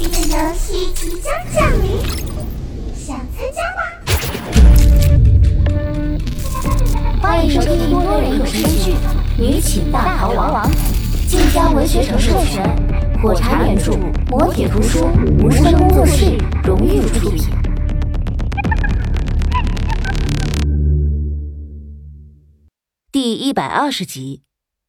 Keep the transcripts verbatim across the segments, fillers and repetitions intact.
的游戏即将降临，想参加吗？ 欢迎收听多人有声剧《女寝大逃亡》，晋江文学城授权，火柴原著，磨铁图书，无声工作室荣誉出品。第一百二十集，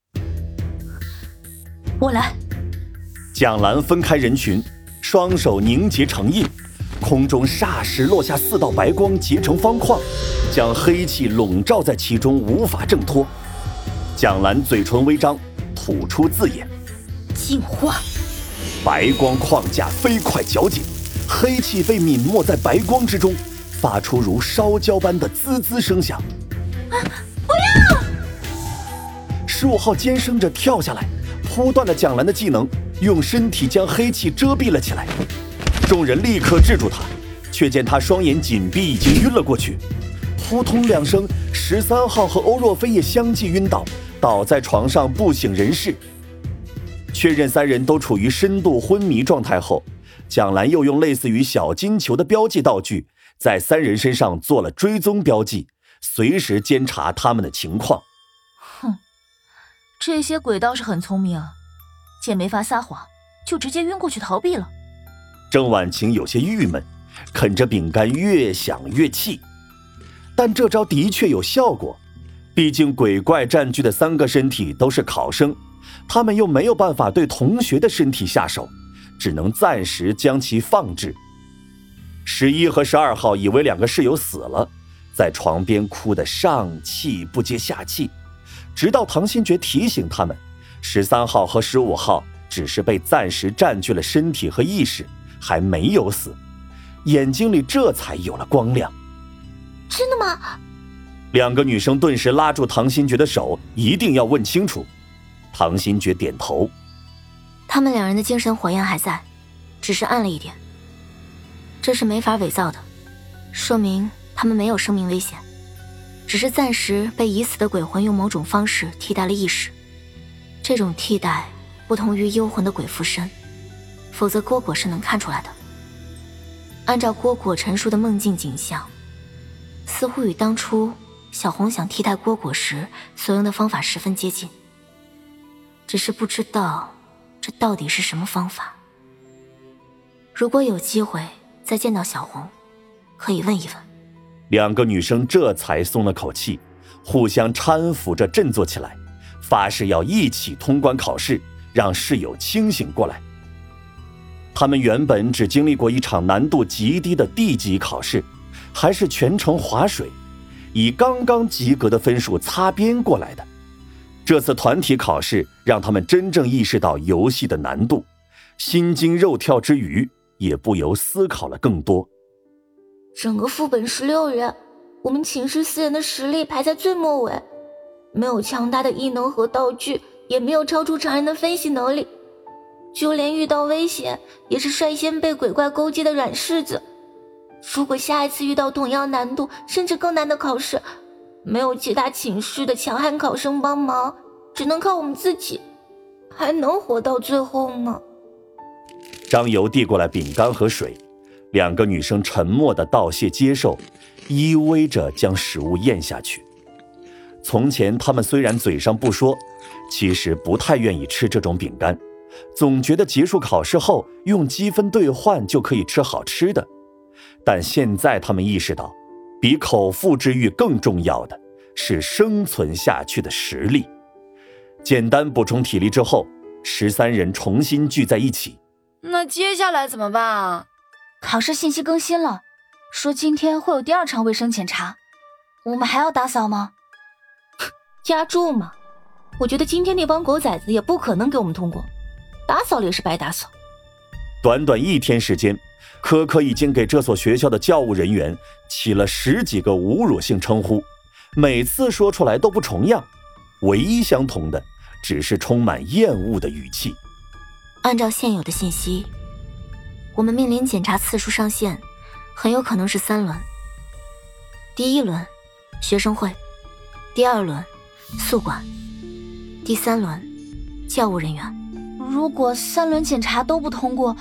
我来。 蒋兰分开人群，双手凝结成印，空中霎时落下四道白光，结成方框，将黑气笼罩在其中，无法挣脱。蒋兰嘴唇微张，吐出字眼： 净化。 白光框架飞快绞紧，黑气被泯没在白光之中，发出如烧焦般的滋滋声响。 啊，不要！ 十五号尖声着跳下来，扑断了蒋兰的技能，用身体将黑气遮蔽了起来。众人立刻制住他，却见他双眼紧闭，已经晕了过去。扑通两声，十三号和欧若飞也相继晕倒，倒在床上不省人事。确认三人都处于深度昏迷状态后，蒋兰又用类似于小金球的标记道具，在三人身上做了追踪标记，随时监察他们的情况。 哼，这些鬼倒是很聪明啊，见没法撒谎，就直接晕过去逃避了。 郑婉晴有些郁闷，啃着饼干越想越气。但这招的确有效果，毕竟鬼怪占据的三个身体都是考生，他们又没有办法对同学的身体下手，只能暂时将其放置。十一和十二号以为两个室友死了，在床边哭得上气不接下气，直到唐新觉提醒他们，十三号和十五号只是被暂时占据了身体和意识，还没有死，眼睛里这才有了光亮。 真的吗？ 两个女生顿时拉住唐新觉的手，一定要问清楚。唐新觉点头， 他们两人的精神火焰还在，只是暗了一点，这是没法伪造的，说明他们没有生命危险，只是暂时被已死的鬼魂用某种方式替代了意识。这种替代不同于幽魂的鬼附身，否则蝈蝈是能看出来的。按照蝈蝈陈述的梦境景象，似乎与当初小红想替代蝈蝈时所用的方法十分接近，只是不知道这到底是什么方法。如果有机会再见到小红，可以问一问。 两个女生这才松了口气，互相搀扶着振作起来，发誓要一起通关考试，让室友清醒过来。他们原本只经历过一场难度极低的地级考试，还是全程划水，以刚刚及格的分数擦边过来的。这次团体考试让他们真正意识到游戏的难度，心惊肉跳之余，也不由思考了更多。 整个副本十六人，我们寝室四人的实力排在最末尾，没有强大的异能和道具，也没有超出常人的分析能力，就连遇到危险也是率先被鬼怪勾结的软柿子。如果下一次遇到同样难度甚至更难的考试，没有其他寝室的强悍考生帮忙，只能靠我们自己，还能活到最后吗？ 张游递过来饼干和水，两个女生沉默地道谢接受，依偎着将食物咽下去。从前他们虽然嘴上不说，其实不太愿意吃这种饼干，总觉得结束考试后用积分兑换就可以吃好吃的。但现在他们意识到，比口腹之欲更重要的是生存下去的实力。简单补充体力之后，十三人重新聚在一起。 那接下来怎么办啊？ 考试信息更新了，说今天会有第二场卫生检查，我们还要打扫吗？ 压住嘛，我觉得今天那帮狗崽子也不可能给我们通过，打扫了也是白打扫。 短短一天时间，科科已经给这所学校的教务人员起了十几个侮辱性称呼，每次说出来都不重样，唯一相同的只是充满厌恶的语气。 按照现有的信息，我们面临检查次数上限很有可能是三轮。第一轮学生会，第二轮宿管，第三轮教务人员。如果三轮检查都不通过，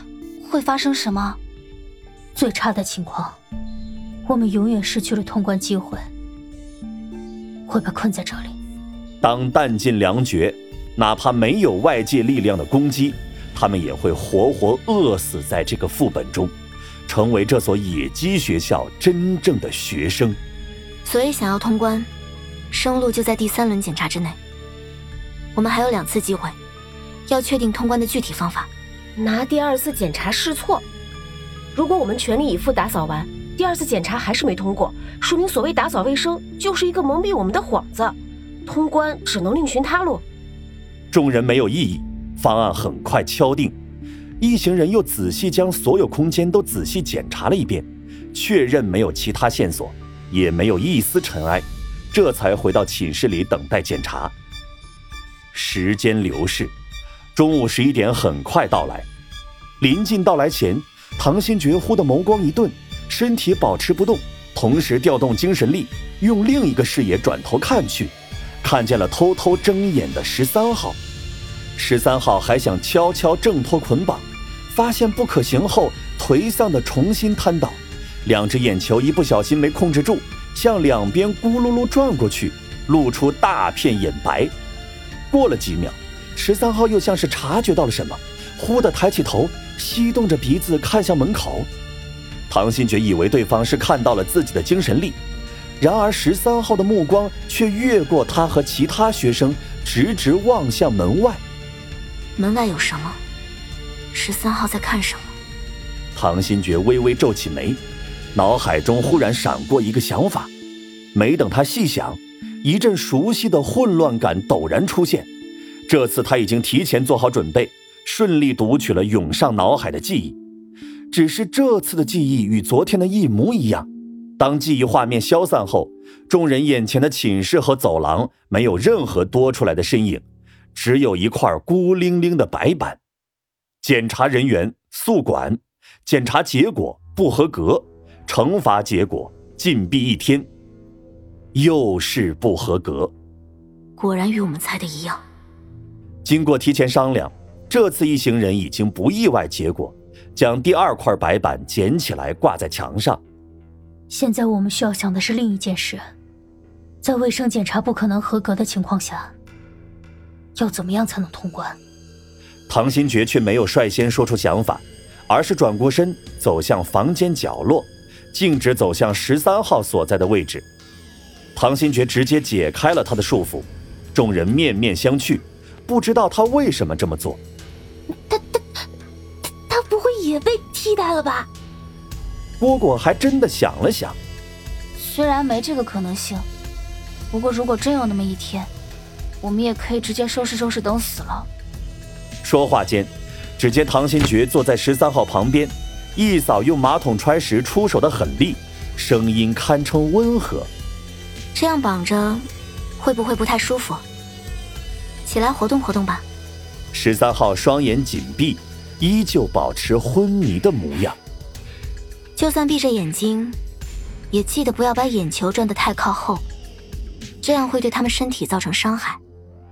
会发生什么？最差的情况，我们永远失去了通关机会，会被困在这里。 当弹尽粮绝，哪怕没有外界力量的攻击，他们也会活活饿死在这个副本中，成为这所野鸡学校真正的学生。 所以想要通关，生路就在第三轮检查之内。我们还有两次机会，要确定通关的具体方法。 拿第二次检查试错，如果我们全力以赴打扫完，第二次检查还是没通过，说明所谓打扫卫生就是一个蒙蔽我们的幌子，通关只能另寻他路。 众人没有异议，方案很快敲定。一行人又仔细将所有空间都仔细检查了一遍，确认没有其他线索，也没有一丝尘埃，这才回到寝室里等待检查。时间流逝，中午十一点很快到来。临近到来前，唐新觉忽的眸光一顿，身体保持不动，同时调动精神力，用另一个视野转头看去，看见了偷偷睁眼的十三号。十三号还想悄悄挣脱捆绑，发现不可行后，颓丧地重新瘫倒，两只眼球一不小心没控制住，向两边咕噜噜转过去，露出大片眼白。过了几秒，十三号又像是察觉到了什么，忽地抬起头，翕动着鼻子看向门口。唐新觉以为对方是看到了自己的精神力，然而十三号的目光却越过他和其他学生，直直望向门外。 门外有什么？十三号在看什么？ 唐新觉微微皱起眉，脑海中忽然闪过一个想法，没等他细想，一阵熟悉的混乱感陡然出现。这次他已经提前做好准备，顺利读取了涌上脑海的记忆。只是这次的记忆与昨天的一模一样。当记忆画面消散后，众人眼前的寝室和走廊没有任何多出来的身影，只有一块孤零零的白板。检查人员宿管，检查结果不合格，惩罚结果禁闭一天。又是不合格。 果然与我们猜的一样。 经过提前商量，这次一行人已经不意外结果，将第二块白板捡起来挂在墙上。 现在我们需要想的是另一件事，在卫生检查不可能合格的情况下，要怎么样才能通关？ 唐新觉却没有率先说出想法，而是转过身走向房间角落，径直走向十三号所在的位置。唐新觉直接解开了他的束缚，众人面面相觑，不知道他为什么这么做。 他他他不会也被替代了吧？ 蝈蝈还真的想了想， 虽然没这个可能性，不过如果真有那么一天，我们也可以直接收拾收拾等死了。 说话间，只见唐新觉坐在十三号旁边，一扫用马桶揣时出手的狠力，声音堪称温和。 这样绑着会不会不太舒服？起来活动活动吧。 十三号双眼紧闭，依旧保持昏迷的模样。 就算闭着眼睛，也记得不要把眼球转得太靠后，这样会对他们身体造成伤害。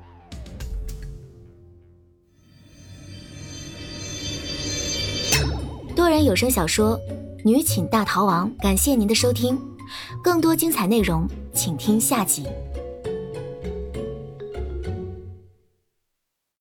多人有声小说《女寝大逃亡》，感谢您的收听，更多精彩内容请听下集。